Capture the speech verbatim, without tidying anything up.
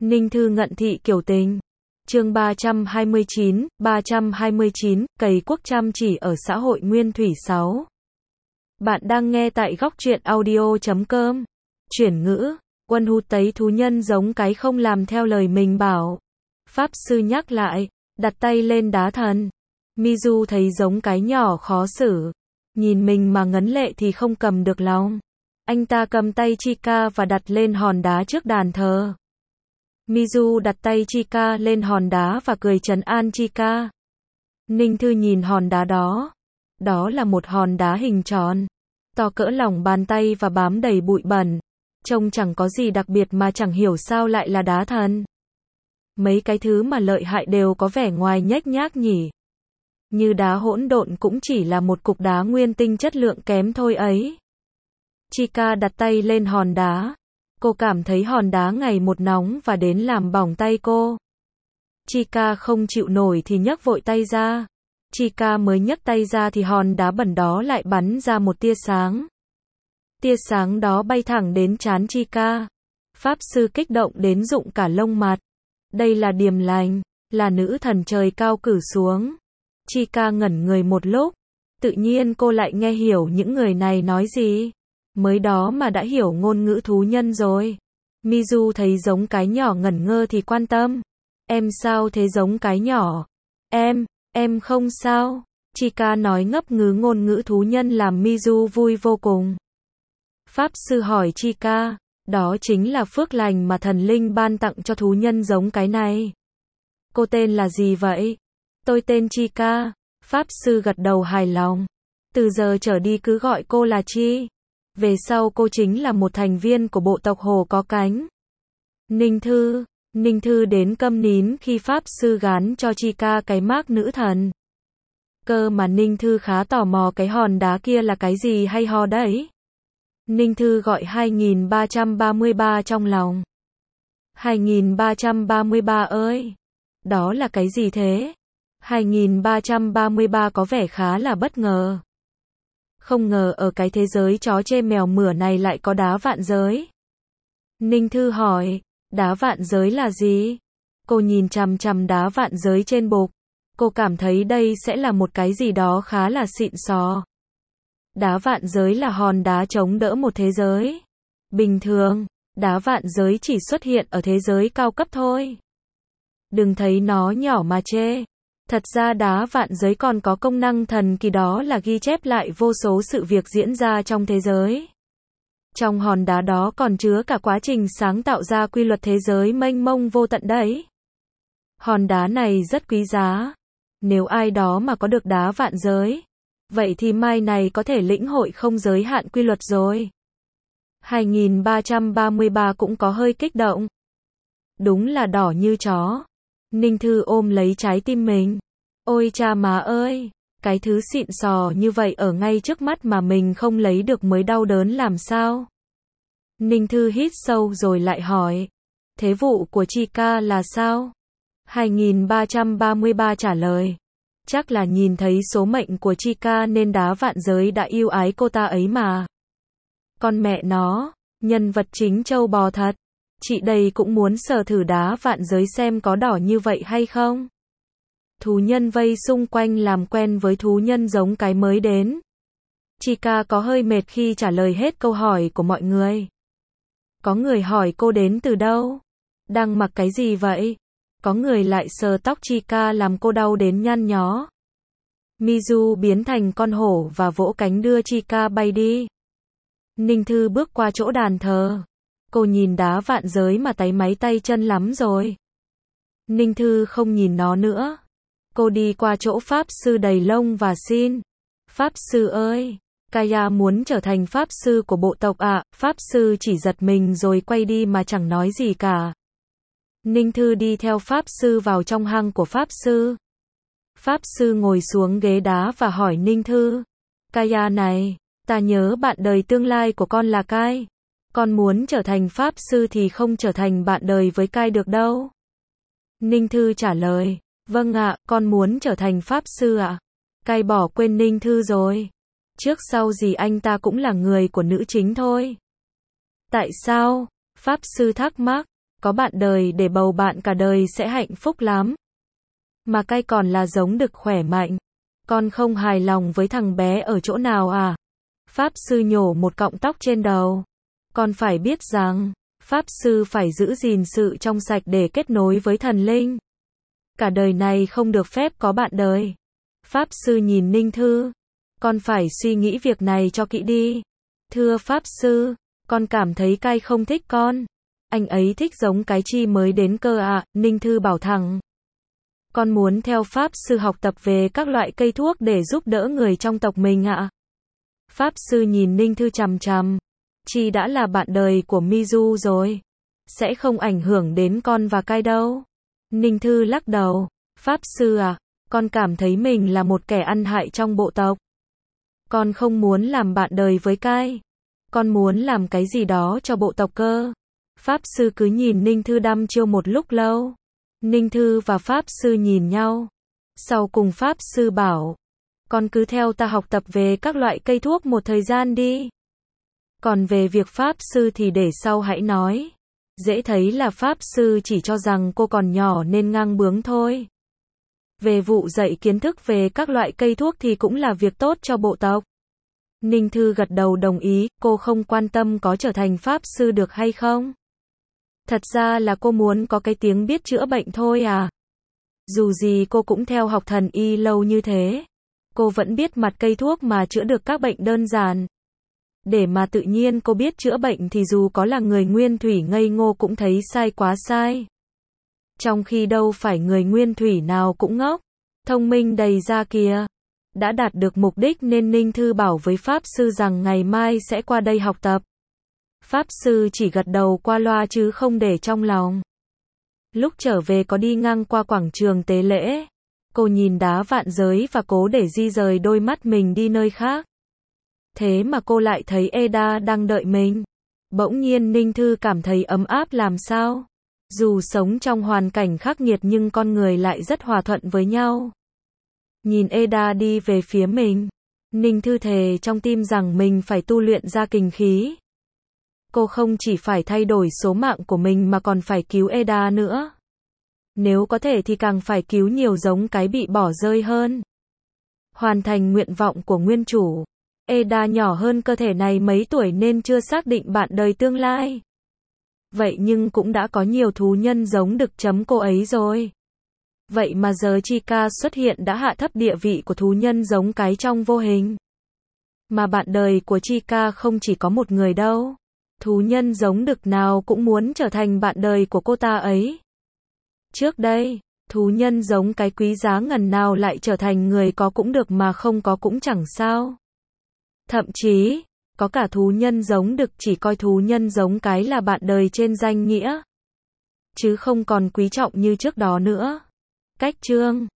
Ninh Thư ngận thị kiểu tình. Chương ba trăm hai mươi chín, ba trăm hai mươi chín, cày cuốc chăm chỉ ở xã hội nguyên thủy sáu. Bạn đang nghe tại góc truyện audio chấm com. Chuyển ngữ, Quân Hút thấy thú nhân giống cái không làm theo lời mình bảo. Pháp sư nhắc lại, đặt tay lên đá thần. Mizu thấy giống cái nhỏ khó xử. Nhìn mình mà ngấn lệ thì không cầm được lòng. Anh ta cầm tay Chika và đặt lên hòn đá trước đàn thờ. Mizu đặt tay Chika lên hòn đá và cười trấn an Chika. Ninh Thư nhìn hòn đá đó. Đó là một hòn đá hình tròn, to cỡ lòng bàn tay và bám đầy bụi bẩn. Trông chẳng có gì đặc biệt mà chẳng hiểu sao lại là đá thần. Mấy cái thứ mà lợi hại đều có vẻ ngoài nhếch nhác nhỉ. Như đá hỗn độn cũng chỉ là một cục đá nguyên tinh chất lượng kém thôi ấy. Chika đặt tay lên hòn đá. Cô cảm thấy hòn đá ngày một nóng và đến làm bỏng tay cô. Chika không chịu nổi thì nhấc vội tay ra. Chika mới nhấc tay ra thì hòn đá bẩn đó lại bắn ra một tia sáng. Tia sáng đó bay thẳng đến trán Chika. Pháp sư kích động đến rụng cả lông mặt. Đây là Điềm Lành, là nữ thần trời cao cử xuống. Chika ngẩn người một lúc. Tự nhiên cô lại nghe hiểu những người này nói gì. Mới đó mà đã hiểu ngôn ngữ thú nhân rồi. Mizu thấy giống cái nhỏ ngẩn ngơ thì quan tâm. Em sao thế giống cái nhỏ? Em, em không sao. Chika nói ngấp ngứ ngôn ngữ thú nhân làm Mizu vui vô cùng. Pháp sư hỏi Chika, đó chính là phước lành mà thần linh ban tặng cho thú nhân giống cái này. Cô tên là gì vậy? Tôi tên Chika. Pháp sư gật đầu hài lòng. Từ giờ trở đi cứ gọi cô là Chi. Về sau cô chính là một thành viên của bộ tộc Hổ có cánh. Ninh Thư, Ninh Thư đến câm nín khi Pháp sư gán cho Chika cái mác nữ thần. Cơ mà Ninh Thư khá tò mò cái hòn đá kia là cái gì hay ho đấy. Ninh Thư gọi hai nghìn ba trăm ba mươi ba trong lòng. hai nghìn ba trăm ba mươi ba ơi! Đó là cái gì thế? hai nghìn ba trăm ba mươi ba có vẻ khá là bất ngờ. Không ngờ ở cái thế giới chó chê mèo mửa này lại có đá vạn giới. Ninh Thư hỏi, đá vạn giới là gì? Cô nhìn chằm chằm đá vạn giới trên bục. Cô cảm thấy đây sẽ là một cái gì đó khá là xịn sò. Đá vạn giới là hòn đá chống đỡ một thế giới. Bình thường, đá vạn giới chỉ xuất hiện ở thế giới cao cấp thôi. Đừng thấy nó nhỏ mà chê. Thật ra đá vạn giới còn có công năng thần kỳ, đó là ghi chép lại vô số sự việc diễn ra trong thế giới. Trong hòn đá đó còn chứa cả quá trình sáng tạo ra quy luật thế giới mênh mông vô tận đấy. Hòn đá này rất quý giá. Nếu ai đó mà có được đá vạn giới, vậy thì mai này có thể lĩnh hội không giới hạn quy luật rồi. hai nghìn ba trăm ba mươi ba cũng có hơi kích động. Đúng là đỏ như chó. Ninh Thư ôm lấy trái tim mình. Ôi cha má ơi, cái thứ xịn sò như vậy ở ngay trước mắt mà mình không lấy được mới đau đớn làm sao. Ninh Thư hít sâu rồi lại hỏi, thế vụ của Chika là sao? hai nghìn ba trăm ba mươi ba trả lời, chắc là nhìn thấy số mệnh của Chika nên đá vạn giới đã yêu ái cô ta ấy mà. Con mẹ nó, nhân vật chính trâu bò thật. Chị đây cũng muốn sờ thử đá vạn giới xem có đỏ như vậy hay không. Thú nhân vây xung quanh làm quen với thú nhân giống cái mới đến. Chika có hơi mệt khi trả lời hết câu hỏi của mọi người. Có người hỏi cô đến từ đâu? Đang mặc cái gì vậy? Có người lại sờ tóc Chika làm cô đau đến nhăn nhó. Mizu biến thành con hổ và vỗ cánh đưa Chika bay đi. Ninh Thư bước qua chỗ đàn thờ. Cô nhìn đá vạn giới mà táy máy tay chân lắm rồi. Ninh Thư không nhìn nó nữa. Cô đi qua chỗ Pháp sư đầy lông và xin. Pháp sư ơi, Kaya muốn trở thành Pháp sư của bộ tộc ạ. À. Pháp sư chỉ giật mình rồi quay đi mà chẳng nói gì cả. Ninh Thư đi theo Pháp sư vào trong hang của Pháp sư. Pháp sư ngồi xuống ghế đá và hỏi Ninh Thư. Kaya này, ta nhớ bạn đời tương lai của con là Kai. Con muốn trở thành Pháp sư thì không trở thành bạn đời với Kai được đâu. Ninh Thư trả lời, vâng ạ, con muốn trở thành Pháp sư ạ. Kai bỏ quên Ninh Thư rồi. Trước sau gì anh ta cũng là người của nữ chính thôi. Tại sao? Pháp sư thắc mắc. Có bạn đời để bầu bạn cả đời sẽ hạnh phúc lắm. Mà cay còn là giống đực khỏe mạnh. Con không hài lòng với thằng bé ở chỗ nào à? Pháp sư nhổ một cọng tóc trên đầu. Con phải biết rằng, Pháp sư phải giữ gìn sự trong sạch để kết nối với thần linh. Cả đời này không được phép có bạn đời. Pháp sư nhìn Ninh Thư. Con phải suy nghĩ việc này cho kỹ đi. Thưa Pháp sư, con cảm thấy cay không thích con. Anh ấy thích giống cái chi mới đến cơ ạ, à, Ninh Thư bảo thẳng. Con muốn theo Pháp sư học tập về các loại cây thuốc để giúp đỡ người trong tộc mình ạ. À? Pháp sư nhìn Ninh Thư chằm chằm. Chi đã là bạn đời của Mizu rồi. Sẽ không ảnh hưởng đến con và cay đâu. Ninh Thư lắc đầu. Pháp sư à, con cảm thấy mình là một kẻ ăn hại trong bộ tộc. Con không muốn làm bạn đời với cay. Con muốn làm cái gì đó cho bộ tộc cơ. Pháp sư cứ nhìn Ninh Thư đăm chiêu một lúc lâu. Ninh Thư và Pháp sư nhìn nhau. Sau cùng Pháp sư bảo. Con cứ theo ta học tập về các loại cây thuốc một thời gian đi. Còn về việc Pháp sư thì để sau hãy nói. Dễ thấy là Pháp sư chỉ cho rằng cô còn nhỏ nên ngang bướng thôi. Về vụ dạy kiến thức về các loại cây thuốc thì cũng là việc tốt cho bộ tộc. Ninh Thư gật đầu đồng ý, cô không quan tâm có trở thành Pháp sư được hay không. Thật ra là cô muốn có cái tiếng biết chữa bệnh thôi à. Dù gì cô cũng theo học thần y lâu như thế. Cô vẫn biết mặt cây thuốc mà chữa được các bệnh đơn giản. Để mà tự nhiên cô biết chữa bệnh thì dù có là người nguyên thủy ngây ngô cũng thấy sai quá sai. Trong khi đâu phải người nguyên thủy nào cũng ngốc, thông minh đầy ra kìa. Đã đạt được mục đích nên Ninh Thư bảo với Pháp sư rằng ngày mai sẽ qua đây học tập. Pháp sư chỉ gật đầu qua loa chứ không để trong lòng. Lúc trở về có đi ngang qua quảng trường tế lễ. Cô nhìn đá vạn giới và cố để di rời đôi mắt mình đi nơi khác. Thế mà cô lại thấy Eda đang đợi mình. Bỗng nhiên Ninh Thư cảm thấy ấm áp làm sao. Dù sống trong hoàn cảnh khắc nghiệt nhưng con người lại rất hòa thuận với nhau. Nhìn Eda đi về phía mình. Ninh Thư thề trong tim rằng mình phải tu luyện ra kình khí. Cô không chỉ phải thay đổi số mạng của mình mà còn phải cứu Eda nữa. Nếu có thể thì càng phải cứu nhiều giống cái bị bỏ rơi hơn. Hoàn thành nguyện vọng của nguyên chủ. Eda nhỏ hơn cơ thể này mấy tuổi nên chưa xác định bạn đời tương lai. Vậy nhưng cũng đã có nhiều thú nhân giống đực chấm cô ấy rồi. Vậy mà giờ Chica xuất hiện đã hạ thấp địa vị của thú nhân giống cái trong vô hình. Mà bạn đời của Chica không chỉ có một người đâu. Thú nhân giống đực nào cũng muốn trở thành bạn đời của cô ta ấy. Trước đây, thú nhân giống cái quý giá ngần nào lại trở thành người có cũng được mà không có cũng chẳng sao. Thậm chí, có cả thú nhân giống đực chỉ coi thú nhân giống cái là bạn đời trên danh nghĩa. Chứ không còn quý trọng như trước đó nữa. Cách chương